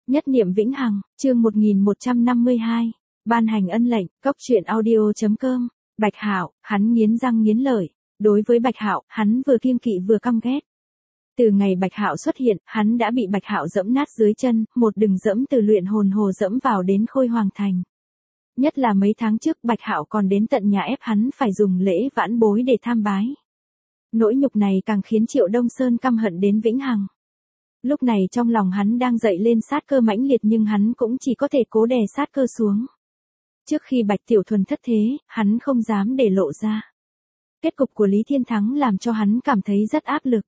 Nhất niệm vĩnh hằng, chương 1152, ban hành ân lệnh, cốc truyện audio.com, Bạch Hạo, hắn nghiến răng nghiến lợi, đối với Bạch Hạo, hắn vừa kiêng kỵ vừa căm ghét. Từ ngày Bạch Hạo xuất hiện, hắn đã bị Bạch Hạo dẫm nát dưới chân, một đường dẫm từ luyện hồn hồ dẫm vào đến Khôi Hoàng Thành. Nhất là mấy tháng trước Bạch Hạo còn đến tận nhà ép hắn phải dùng lễ vãn bối để tham bái. Nỗi nhục này càng khiến Triệu Đông Sơn căm hận đến vĩnh hằng. Lúc này trong lòng hắn đang dậy lên sát cơ mãnh liệt nhưng hắn cũng chỉ có thể cố đè sát cơ xuống. Trước khi Bạch Tiểu Thuần thất thế, hắn không dám để lộ ra. Kết cục của Lý Thiên Thắng làm cho hắn cảm thấy rất áp lực.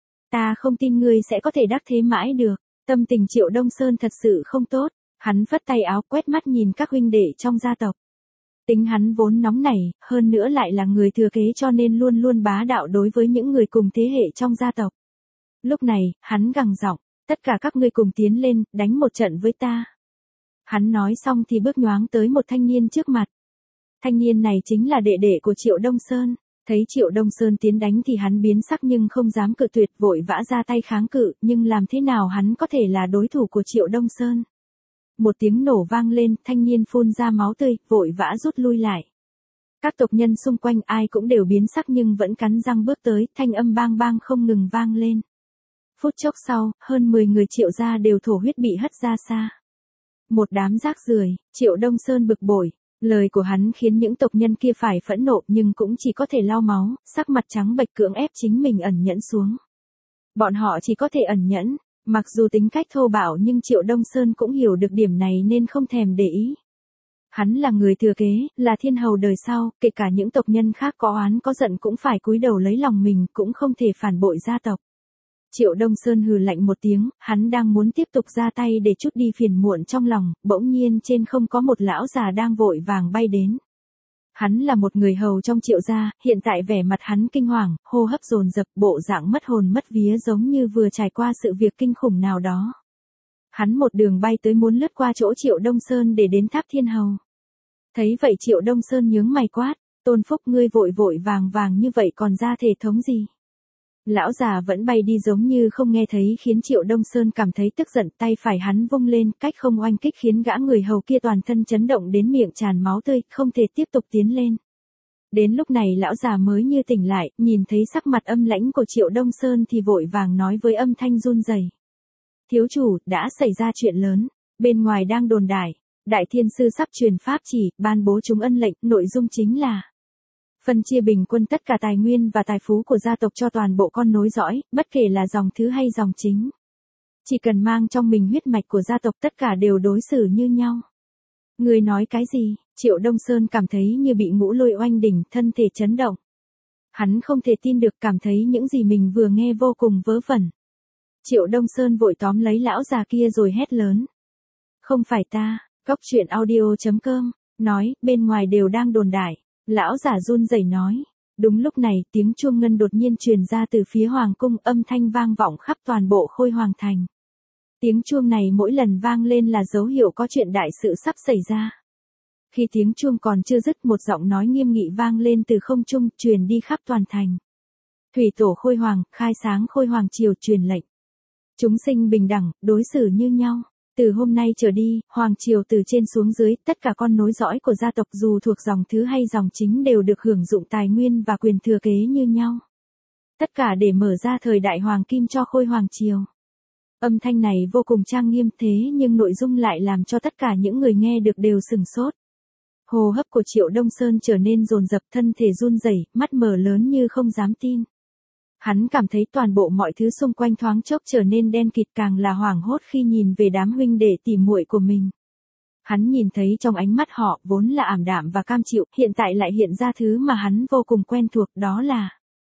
Ta không tin ngươi sẽ có thể đắc thế mãi được. Tâm tình Triệu Đông Sơn thật sự không tốt. Hắn phất tay áo quét mắt nhìn các huynh đệ trong gia tộc. Tính hắn vốn nóng nảy, hơn nữa lại là người thừa kế cho nên luôn luôn bá đạo đối với những người cùng thế hệ trong gia tộc. Lúc này, hắn gằn giọng, tất cả các ngươi cùng tiến lên, đánh một trận với ta. Hắn nói xong thì bước nhoáng tới một thanh niên trước mặt. Thanh niên này chính là đệ đệ của Triệu Đông Sơn. Thấy Triệu Đông Sơn tiến đánh thì hắn biến sắc nhưng không dám cự tuyệt, vội vã ra tay kháng cự, nhưng làm thế nào hắn có thể là đối thủ của Triệu Đông Sơn. Một tiếng nổ vang lên, thanh niên phun ra máu tươi, vội vã rút lui lại. Các tộc nhân xung quanh ai cũng đều biến sắc nhưng vẫn cắn răng bước tới, thanh âm bang bang không ngừng vang lên. Phút chốc sau, hơn 10 người Triệu gia đều thổ huyết bị hất ra xa. Một đám rác rưởi, Triệu Đông Sơn bực bội. Lời của hắn khiến những tộc nhân kia phải phẫn nộ nhưng cũng chỉ có thể lau máu, sắc mặt trắng bệch cưỡng ép chính mình ẩn nhẫn xuống. Bọn họ chỉ có thể ẩn nhẫn, mặc dù tính cách thô bạo nhưng Triệu Đông Sơn cũng hiểu được điểm này nên không thèm để ý. Hắn là người thừa kế, là thiên hầu đời sau, kể cả những tộc nhân khác có oán có giận cũng phải cúi đầu lấy lòng mình, cũng không thể phản bội gia tộc. Triệu Đông Sơn hừ lạnh một tiếng, hắn đang muốn tiếp tục ra tay để trút đi phiền muộn trong lòng, bỗng nhiên trên không có một lão già đang vội vàng bay đến. Hắn là một người hầu trong Triệu gia, hiện tại vẻ mặt hắn kinh hoàng, hô hấp dồn dập, bộ dạng mất hồn mất vía giống như vừa trải qua sự việc kinh khủng nào đó. Hắn một đường bay tới muốn lướt qua chỗ Triệu Đông Sơn để đến tháp thiên hầu. Thấy vậy Triệu Đông Sơn nhướng mày quát, Tôn Phúc ngươi vội vội vàng vàng như vậy còn ra thể thống gì? Lão già vẫn bay đi giống như không nghe thấy khiến Triệu Đông Sơn cảm thấy tức giận, tay phải hắn vung lên, cách không oanh kích khiến gã người hầu kia toàn thân chấn động đến miệng tràn máu tươi, không thể tiếp tục tiến lên. Đến lúc này lão già mới như tỉnh lại, nhìn thấy sắc mặt âm lãnh của Triệu Đông Sơn thì vội vàng nói với âm thanh run rẩy. Thiếu chủ, đã xảy ra chuyện lớn, bên ngoài đang đồn đại, Đại Thiên Sư sắp truyền pháp chỉ, ban bố chúng ân lệnh, nội dung chính là phân chia bình quân tất cả tài nguyên và tài phú của gia tộc cho toàn bộ con nối dõi, bất kể là dòng thứ hay dòng chính. Chỉ cần mang trong mình huyết mạch của gia tộc tất cả đều đối xử như nhau. Người nói cái gì? Triệu Đông Sơn cảm thấy như bị ngũ lôi oanh đỉnh, thân thể chấn động. Hắn không thể tin được, cảm thấy những gì mình vừa nghe vô cùng vớ vẩn. Triệu Đông Sơn vội tóm lấy lão già kia rồi hét lớn. Không phải ta, cốc truyện audio.com, nói, bên ngoài đều đang đồn đại. Lão giả run rẩy nói. Đúng lúc này, tiếng chuông ngân đột nhiên truyền ra từ phía hoàng cung, âm thanh vang vọng khắp toàn bộ Khôi Hoàng Thành. Tiếng chuông này mỗi lần vang lên là dấu hiệu có chuyện đại sự sắp xảy ra. Khi tiếng chuông còn chưa dứt, một giọng nói nghiêm nghị vang lên từ không trung, truyền đi khắp toàn thành. Thủy tổ Khôi Hoàng, khai sáng Khôi Hoàng triều, truyền lệnh. Chúng sinh bình đẳng, đối xử như nhau. Từ hôm nay trở đi, Hoàng triều từ trên xuống dưới, tất cả con nối dõi của gia tộc dù thuộc dòng thứ hay dòng chính đều được hưởng dụng tài nguyên và quyền thừa kế như nhau. Tất cả để mở ra thời đại Hoàng Kim cho Khôi Hoàng triều. Âm thanh này vô cùng trang nghiêm thế nhưng nội dung lại làm cho tất cả những người nghe được đều sửng sốt. Hô hấp của Triệu Đông Sơn trở nên dồn dập, thân thể run rẩy, mắt mở lớn như không dám tin. Hắn cảm thấy toàn bộ mọi thứ xung quanh thoáng chốc trở nên đen kịt, càng là hoảng hốt khi nhìn về đám huynh đệ tỉ muội của mình. Hắn nhìn thấy trong ánh mắt họ vốn là ảm đạm và cam chịu, hiện tại lại hiện ra thứ mà hắn vô cùng quen thuộc, đó là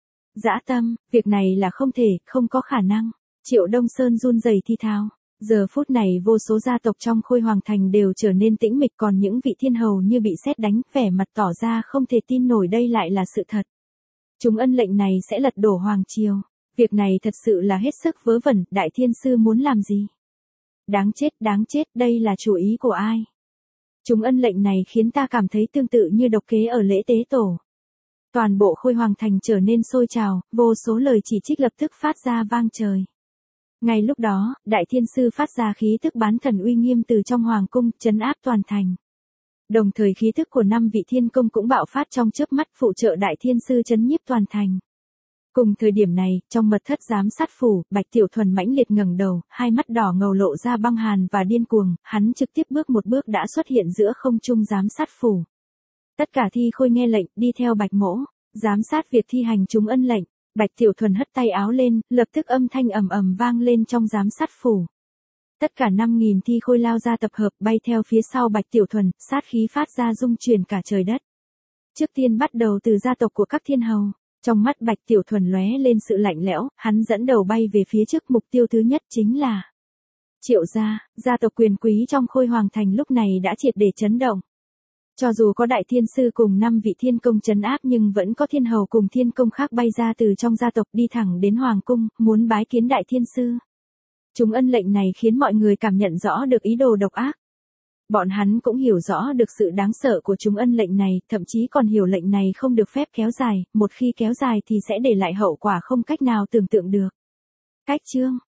dã tâm. Việc này là không thể, không có khả năng. Triệu Đông Sơn run rẩy thi thào. Giờ phút này vô số gia tộc trong Khôi Hoàng Thành đều trở nên tĩnh mịch, còn những vị thiên hầu như bị sét đánh, vẻ mặt tỏ ra không thể tin nổi đây lại là sự thật. Chúng ân lệnh này sẽ lật đổ Hoàng triều. Việc này thật sự là hết sức vớ vẩn, Đại Thiên Sư muốn làm gì? Đáng chết, đây là chủ ý của ai? Chúng ân lệnh này khiến ta cảm thấy tương tự như độc kế ở lễ tế tổ. Toàn bộ Khôi Hoàng Thành trở nên sôi trào, vô số lời chỉ trích lập tức phát ra vang trời. Ngay lúc đó, Đại Thiên Sư phát ra khí tức bán thần uy nghiêm từ trong hoàng cung, trấn áp toàn thành. Đồng thời khí tức của 5 vị thiên công cũng bạo phát trong chớp mắt phụ trợ Đại Thiên Sư trấn nhiếp toàn thành. Cùng thời điểm này, trong mật thất giám sát phủ, Bạch Tiểu Thuần mãnh liệt ngẩng đầu, hai mắt đỏ ngầu lộ ra băng hàn và điên cuồng, hắn trực tiếp bước một bước đã xuất hiện giữa không trung giám sát phủ. Tất cả thi khôi nghe lệnh, đi theo Bạch Mỗ, giám sát việc thi hành chúng ân lệnh. Bạch Tiểu Thuần hất tay áo lên, lập tức âm thanh ầm ầm vang lên trong giám sát phủ. Tất cả 5.000 thi khôi lao ra tập hợp, bay theo phía sau Bạch Tiểu Thuần, sát khí phát ra rung chuyển cả trời đất. Trước tiên bắt đầu từ gia tộc của các thiên hầu. Trong mắt Bạch Tiểu Thuần lóe lên sự lạnh lẽo, hắn dẫn đầu bay về phía trước, mục tiêu thứ nhất chính là Triệu gia, gia tộc quyền quý trong Khôi Hoàng Thành lúc này đã triệt để chấn động. Cho dù có Đại Thiên Sư cùng 5 vị thiên công trấn áp nhưng vẫn có thiên hầu cùng thiên công khác bay ra từ trong gia tộc đi thẳng đến Hoàng cung, muốn bái kiến Đại Thiên Sư. Chúng ân lệnh này khiến mọi người cảm nhận rõ được ý đồ độc ác. Bọn hắn cũng hiểu rõ được sự đáng sợ của chúng ân lệnh này, thậm chí còn hiểu lệnh này không được phép kéo dài, một khi kéo dài thì sẽ để lại hậu quả không cách nào tưởng tượng được. Cách chương